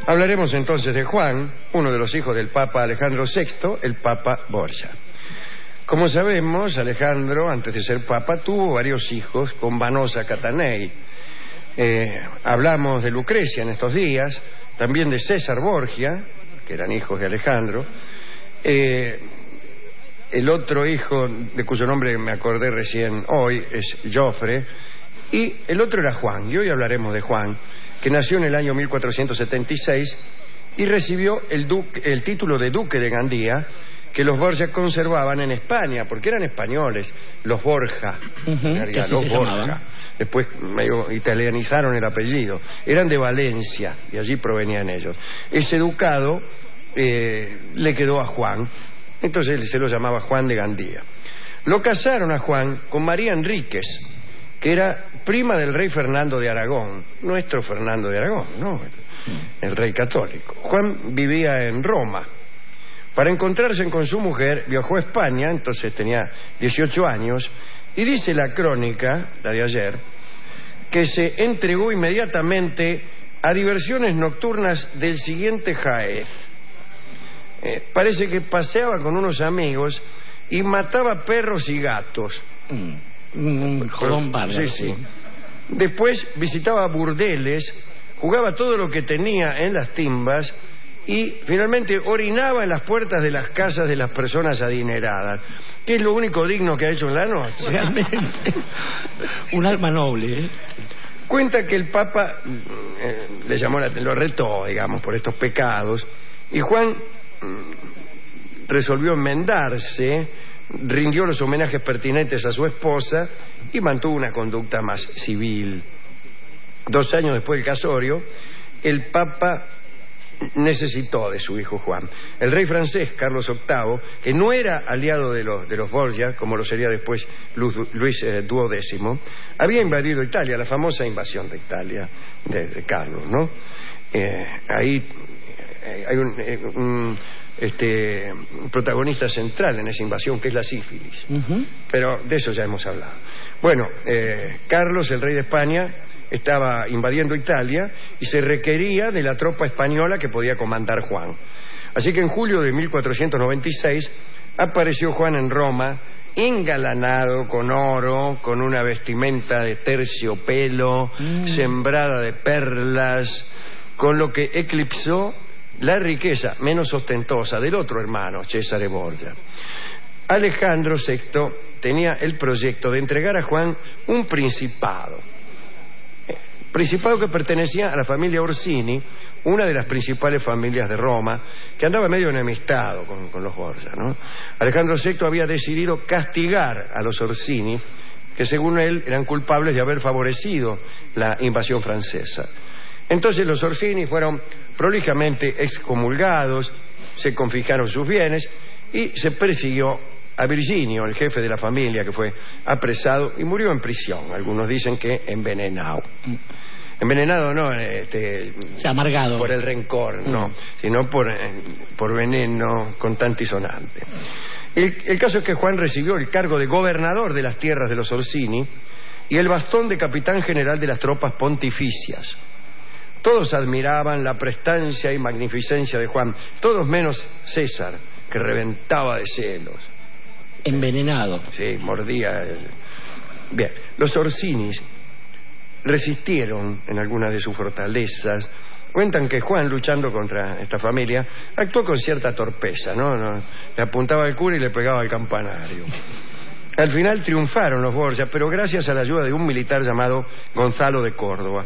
Hablaremos entonces de Juan, uno de los hijos del Papa Alejandro VI, el Papa Borgia. Como sabemos, Alejandro, antes de ser Papa, tuvo varios hijos con Vanosa Catanei. Hablamos de Lucrecia en estos días, también de César Borgia, que eran hijos de Alejandro. El otro hijo, de cuyo nombre me acordé recién hoy, es Jofre, y el otro era Juan, y hoy hablaremos de Juan, que nació en el año 1476 y recibió el título de duque de Gandía, que los Borgia conservaban en España, porque eran españoles, los Borja, en realidad, los Borja. Después medio italianizaron el apellido. Eran de Valencia, y allí provenían ellos. Ese ducado le quedó a Juan, entonces él se lo llamaba Juan de Gandía. Lo casaron a Juan con María Enríquez, que era prima del rey Fernando de Aragón, nuestro Fernando de Aragón, ¿no? El rey católico. Juan vivía en Roma. Para encontrarse con su mujer, viajó a España, entonces tenía 18 años, y dice la crónica, la de ayer, que se entregó inmediatamente a diversiones nocturnas del siguiente jaez. Parece que paseaba con unos amigos y mataba perros y gatos. Un jodón bárbaro. Sí. Después visitaba burdeles, jugaba todo lo que tenía en las timbas y finalmente orinaba en las puertas de las casas de las personas adineradas, que es lo único digno que ha hecho en la noche. Realmente. Un alma noble, ¿eh? Cuenta que el Papa le llamó lo retó, digamos, por estos pecados, y Juan resolvió enmendarse, rindió los homenajes pertinentes a su esposa y mantuvo una conducta más civil. 2 años después del casorio, el Papa necesitó de su hijo Juan. El rey francés Carlos VIII, que no era aliado de los Borgia, como lo sería después Luis XII, había invadido Italia, la famosa invasión de Italia de Carlos, ¿no? Ahí hay un protagonista central en esa invasión, que es la sífilis. Pero de eso ya hemos hablado. Bueno, Carlos, el rey de España, estaba invadiendo Italia y se requería de la tropa española que podía comandar Juan. Así que en julio de 1496 apareció Juan en Roma, engalanado con oro, con una vestimenta de terciopelo, sembrada de perlas, con lo que eclipsó la riqueza menos ostentosa del otro hermano, Cesare Borgia. Alejandro VI tenía el proyecto de entregar a Juan un principado que pertenecía a la familia Orsini, una de las principales familias de Roma, que andaba medio enemistado con los Borgia, ¿no? Alejandro VI había decidido castigar a los Orsini, que según él eran culpables de haber favorecido la invasión francesa. Entonces los Orsini fueron prolijamente excomulgados, se confiscaron sus bienes y se persiguió a Virginio, el jefe de la familia, que fue apresado y murió en prisión. Algunos dicen que envenenado. Envenenado no, amargado por el rencor, no, sino por veneno contantisonante. El caso es que Juan recibió el cargo de gobernador de las tierras de los Orsini y el bastón de capitán general de las tropas pontificias. Todos admiraban la prestancia y magnificencia de Juan, todos menos César, que reventaba de celos. Envenenado. Sí, mordía. Bien, los Orsinis resistieron en algunas de sus fortalezas. Cuentan que Juan, luchando contra esta familia, actuó con cierta torpeza, ¿no? Le apuntaba al cura y le pegaba al campanario. Al final triunfaron los Borgia, pero gracias a la ayuda de un militar llamado Gonzalo de Córdoba.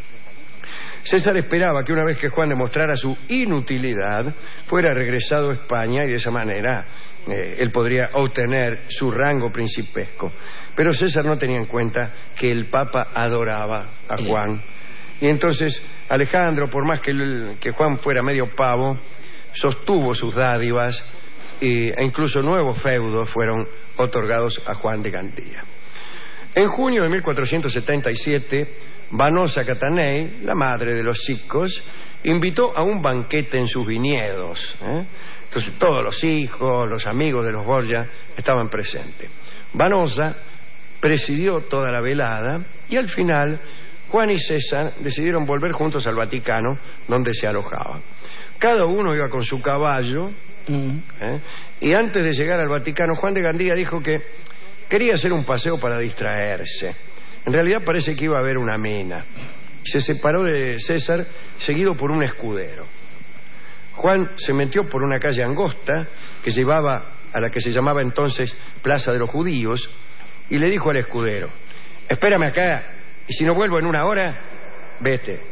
César esperaba que una vez que Juan demostrara su inutilidad, fuera regresado a España y de esa manera él podría obtener su rango principesco. Pero César no tenía en cuenta que el Papa adoraba a Juan. Y entonces Alejandro, por más que Juan fuera medio pavo, sostuvo sus dádivas e incluso nuevos feudos fueron otorgados a Juan de Gandía. En junio de 1477, Vanosa Catanei, la madre de los chicos, invitó a un banquete en sus viñedos. Entonces todos los hijos, los amigos de los Borgia estaban presentes. Vanosa presidió toda la velada y al final Juan y César decidieron volver juntos al Vaticano, donde se alojaban. Cada uno iba con su caballo, y antes de llegar al Vaticano, Juan de Gandía dijo que quería hacer un paseo para distraerse. En realidad parece que iba a haber una mina. Se separó de César, seguido por un escudero. Juan se metió por una calle angosta que llevaba a la que se llamaba entonces Plaza de los Judíos, y le dijo al escudero: espérame acá, y si no vuelvo en una hora, vete.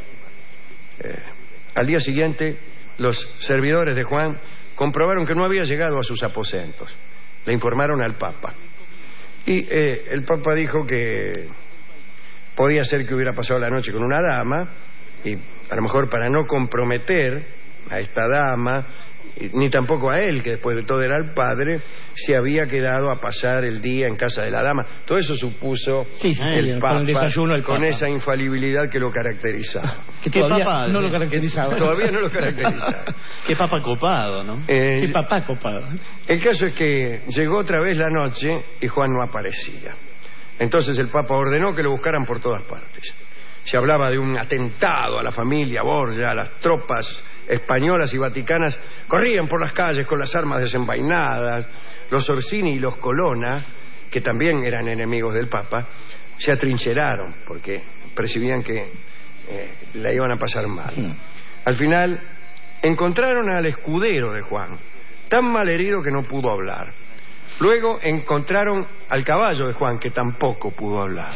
Al día siguiente, los servidores de Juan comprobaron que no había llegado a sus aposentos. Le informaron al Papa. Y el Papa dijo que podía ser que hubiera pasado la noche con una dama, y a lo mejor para no comprometer a esta dama, ni tampoco a él, que después de todo era el padre, se había quedado a pasar el día en casa de la dama. Todo eso supuso el Papa, con el desayuno del con Papa, esa infalibilidad que lo caracterizaba. Que todavía no lo caracterizaba. Todavía no lo caracterizaba. Qué papa copado, ¿no? Qué papá copado. El caso es que llegó otra vez la noche y Juan no aparecía. Entonces el Papa ordenó que lo buscaran por todas partes. Se hablaba de un atentado a la familia Borgia. Las tropas españolas y vaticanas corrían por las calles con las armas desenvainadas. Los Orsini y los Colonna, que también eran enemigos del Papa, se atrincheraron porque percibían que la iban a pasar mal. Al final encontraron al escudero de Juan, tan mal herido que no pudo hablar. Luego encontraron al caballo de Juan, que tampoco pudo hablar.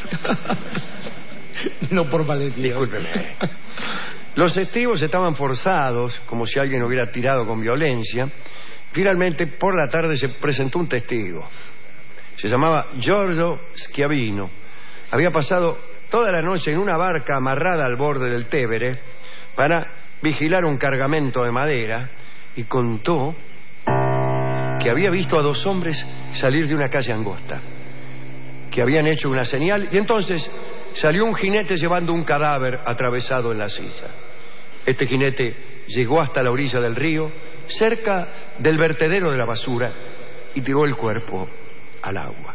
No por malherido. Discúlpeme. Los estribos estaban forzados, como si alguien hubiera tirado con violencia. Finalmente, por la tarde se presentó un testigo. Se llamaba Giorgio Schiavino. Había pasado toda la noche en una barca amarrada al borde del Tevere para vigilar un cargamento de madera, y contó que había visto a dos hombres salir de una calle angosta, que habían hecho una señal, y entonces salió un jinete llevando un cadáver atravesado en la silla. Este jinete llegó hasta la orilla del río, cerca del vertedero de la basura, y tiró el cuerpo al agua.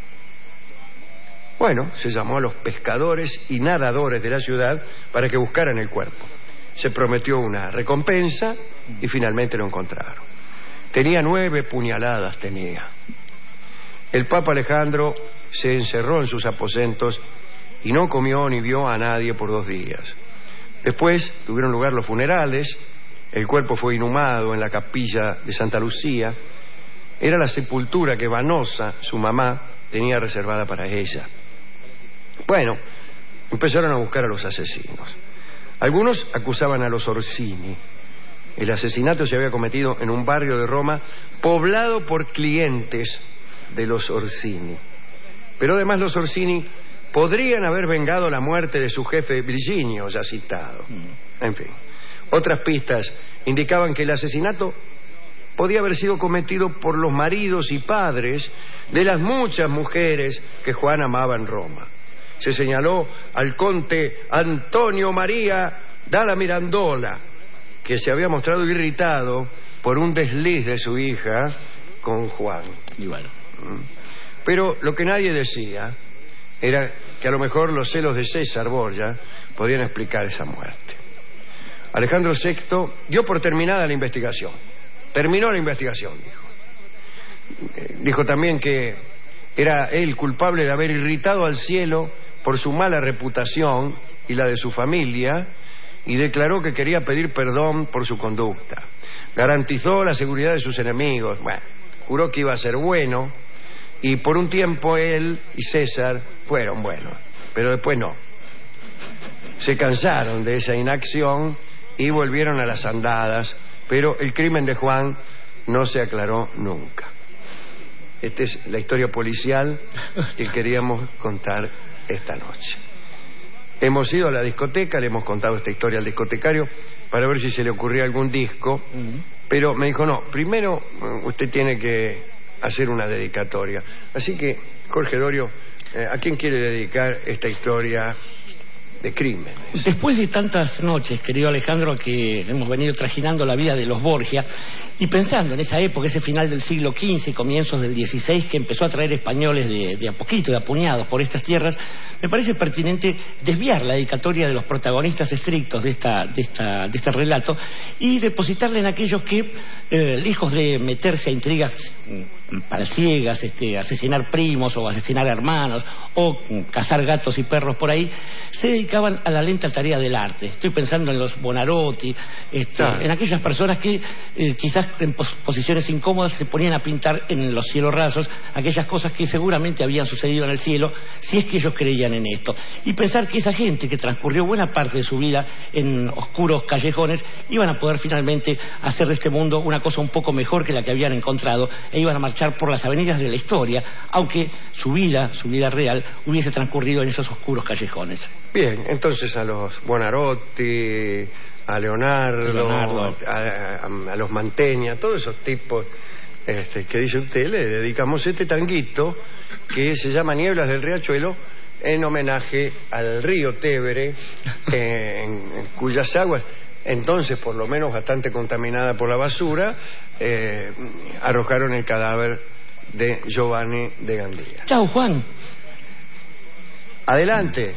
Bueno, se llamó a los pescadores y nadadores de la ciudad para que buscaran el cuerpo. Se prometió una recompensa y finalmente lo encontraron. Tenía 9 puñaladas, tenía. El Papa Alejandro se encerró en sus aposentos y no comió ni vio a nadie por 2 días. Después tuvieron lugar los funerales. El cuerpo fue inhumado en la capilla de Santa Lucía. Era la sepultura que Vanosa, su mamá, tenía reservada para ella. Bueno, empezaron a buscar a los asesinos. Algunos acusaban a los Orsini. El asesinato se había cometido en un barrio de Roma poblado por clientes de los Orsini. Pero además los Orsini podrían haber vengado la muerte de su jefe Virginio, ya citado. En fin, otras pistas indicaban que el asesinato podía haber sido cometido por los maridos y padres de las muchas mujeres que Juan amaba en Roma. Se señaló al conde Antonio María dalla Mirandola, que se había mostrado irritado por un desliz de su hija con Juan. Y bueno. Pero lo que nadie decía era que a lo mejor los celos de César Borgia podían explicar esa muerte. Alejandro VI dio por terminada la investigación. Terminó la investigación, dijo. Dijo también que era él culpable de haber irritado al cielo por su mala reputación y la de su familia, y declaró que quería pedir perdón por su conducta. Garantizó la seguridad de sus enemigos. Bueno, juró que iba a ser bueno, y por un tiempo él y César fueron buenos, pero después no. Se cansaron de esa inacción y volvieron a las andadas, pero el crimen de Juan no se aclaró nunca. Esta es la historia policial que queríamos contar esta noche. Hemos ido a la discoteca, le hemos contado esta historia al discotecario para ver si se le ocurría algún disco, pero me dijo, no, primero usted tiene que hacer una dedicatoria. Así que, Jorge Dorio, ¿a quién quiere dedicar esta historia de crímenes. Después de tantas noches, querido Alejandro, que hemos venido trajinando la vida de los Borgia, y pensando en esa época, ese final del siglo XV, comienzos del XVI, que empezó a traer españoles de a poquito, de a puñados por estas tierras, me parece pertinente desviar la dedicatoria de los protagonistas estrictos de este relato y depositarla en aquellos que, lejos de meterse a intrigas palciegas, asesinar primos o asesinar hermanos o cazar gatos y perros por ahí, se dedicaban a la lenta tarea del arte. Estoy pensando en los Buonarroti, Claro. en aquellas personas que quizás en posiciones incómodas se ponían a pintar en los cielos rasos aquellas cosas que seguramente habían sucedido en el cielo, si es que ellos creían en esto. Y pensar que esa gente que transcurrió buena parte de su vida en oscuros callejones iban a poder finalmente hacer de este mundo una cosa un poco mejor que la que habían encontrado, e iban a marchar por las avenidas de la historia, aunque su vida real, hubiese transcurrido en esos oscuros callejones. Bien, entonces a los Buonarroti, a Leonardo. A los Mantegna, todos esos tipos que dice usted, le dedicamos este tanguito que se llama Nieblas del Riachuelo, en homenaje al río Tévere, en cuyas aguas, entonces por lo menos bastante contaminada por la basura, arrojaron el cadáver de Giovanni de Gandía. Chao, Juan. Adelante.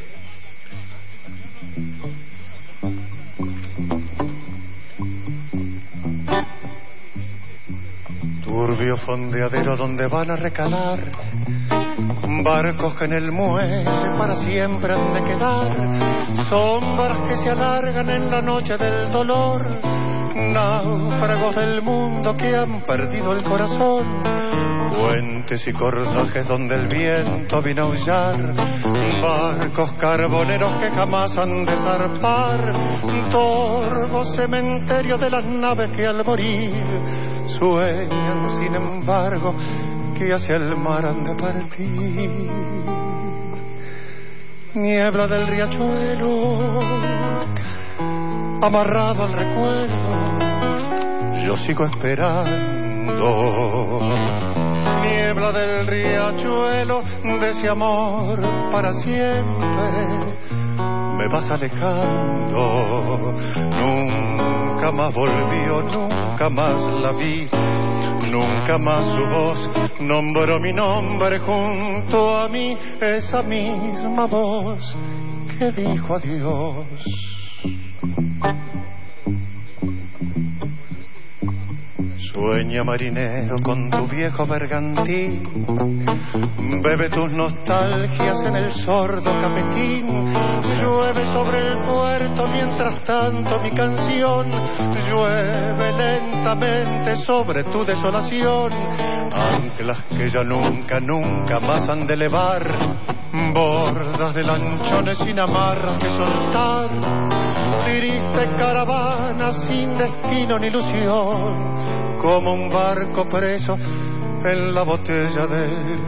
Turbio fondeadero donde van a recalar barcos que en el muelle para siempre han de quedar, sombras que se alargan en la noche del dolor, náufragos del mundo que han perdido el corazón, puentes y cordajes donde el viento vino a aullar, barcos carboneros que jamás han de zarpar, torvo cementerio de las naves que al morir sueñan sin embargo que hacia el mar han de partir. Niebla del riachuelo, amarrado al recuerdo, yo sigo esperando. Niebla del riachuelo, de ese amor para siempre, me vas alejando. Nunca más volvió, nunca más la vi, nunca más su voz nombró mi nombre junto a mí, esa misma voz que dijo adiós. Sueña marinero con tu viejo bergantín, bebe tus nostalgias en el sordo cafetín, llueve sobre el puerto mientras tanto mi canción llueve lentamente sobre tu desolación, anclas que ya nunca, nunca más han de elevar, bordas de lanchones sin amarras que soltar, triste caravana sin destino ni ilusión, como un barco preso en la botella del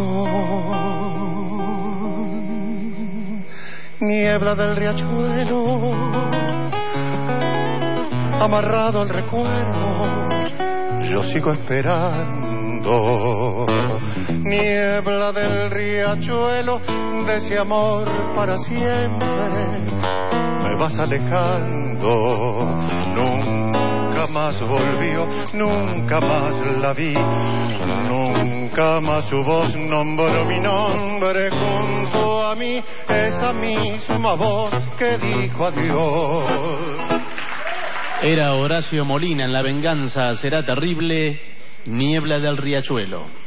figón. Niebla del riachuelo, amarrado al recuerdo, yo sigo esperando. Niebla del riachuelo, de ese amor para siempre, me vas alejando. Nunca más volvió, nunca más la vi, nunca más su voz nombró mi nombre junto a mí, esa misma voz que dijo adiós. Era Horacio Molina en La venganza será terrible, Niebla del Riachuelo.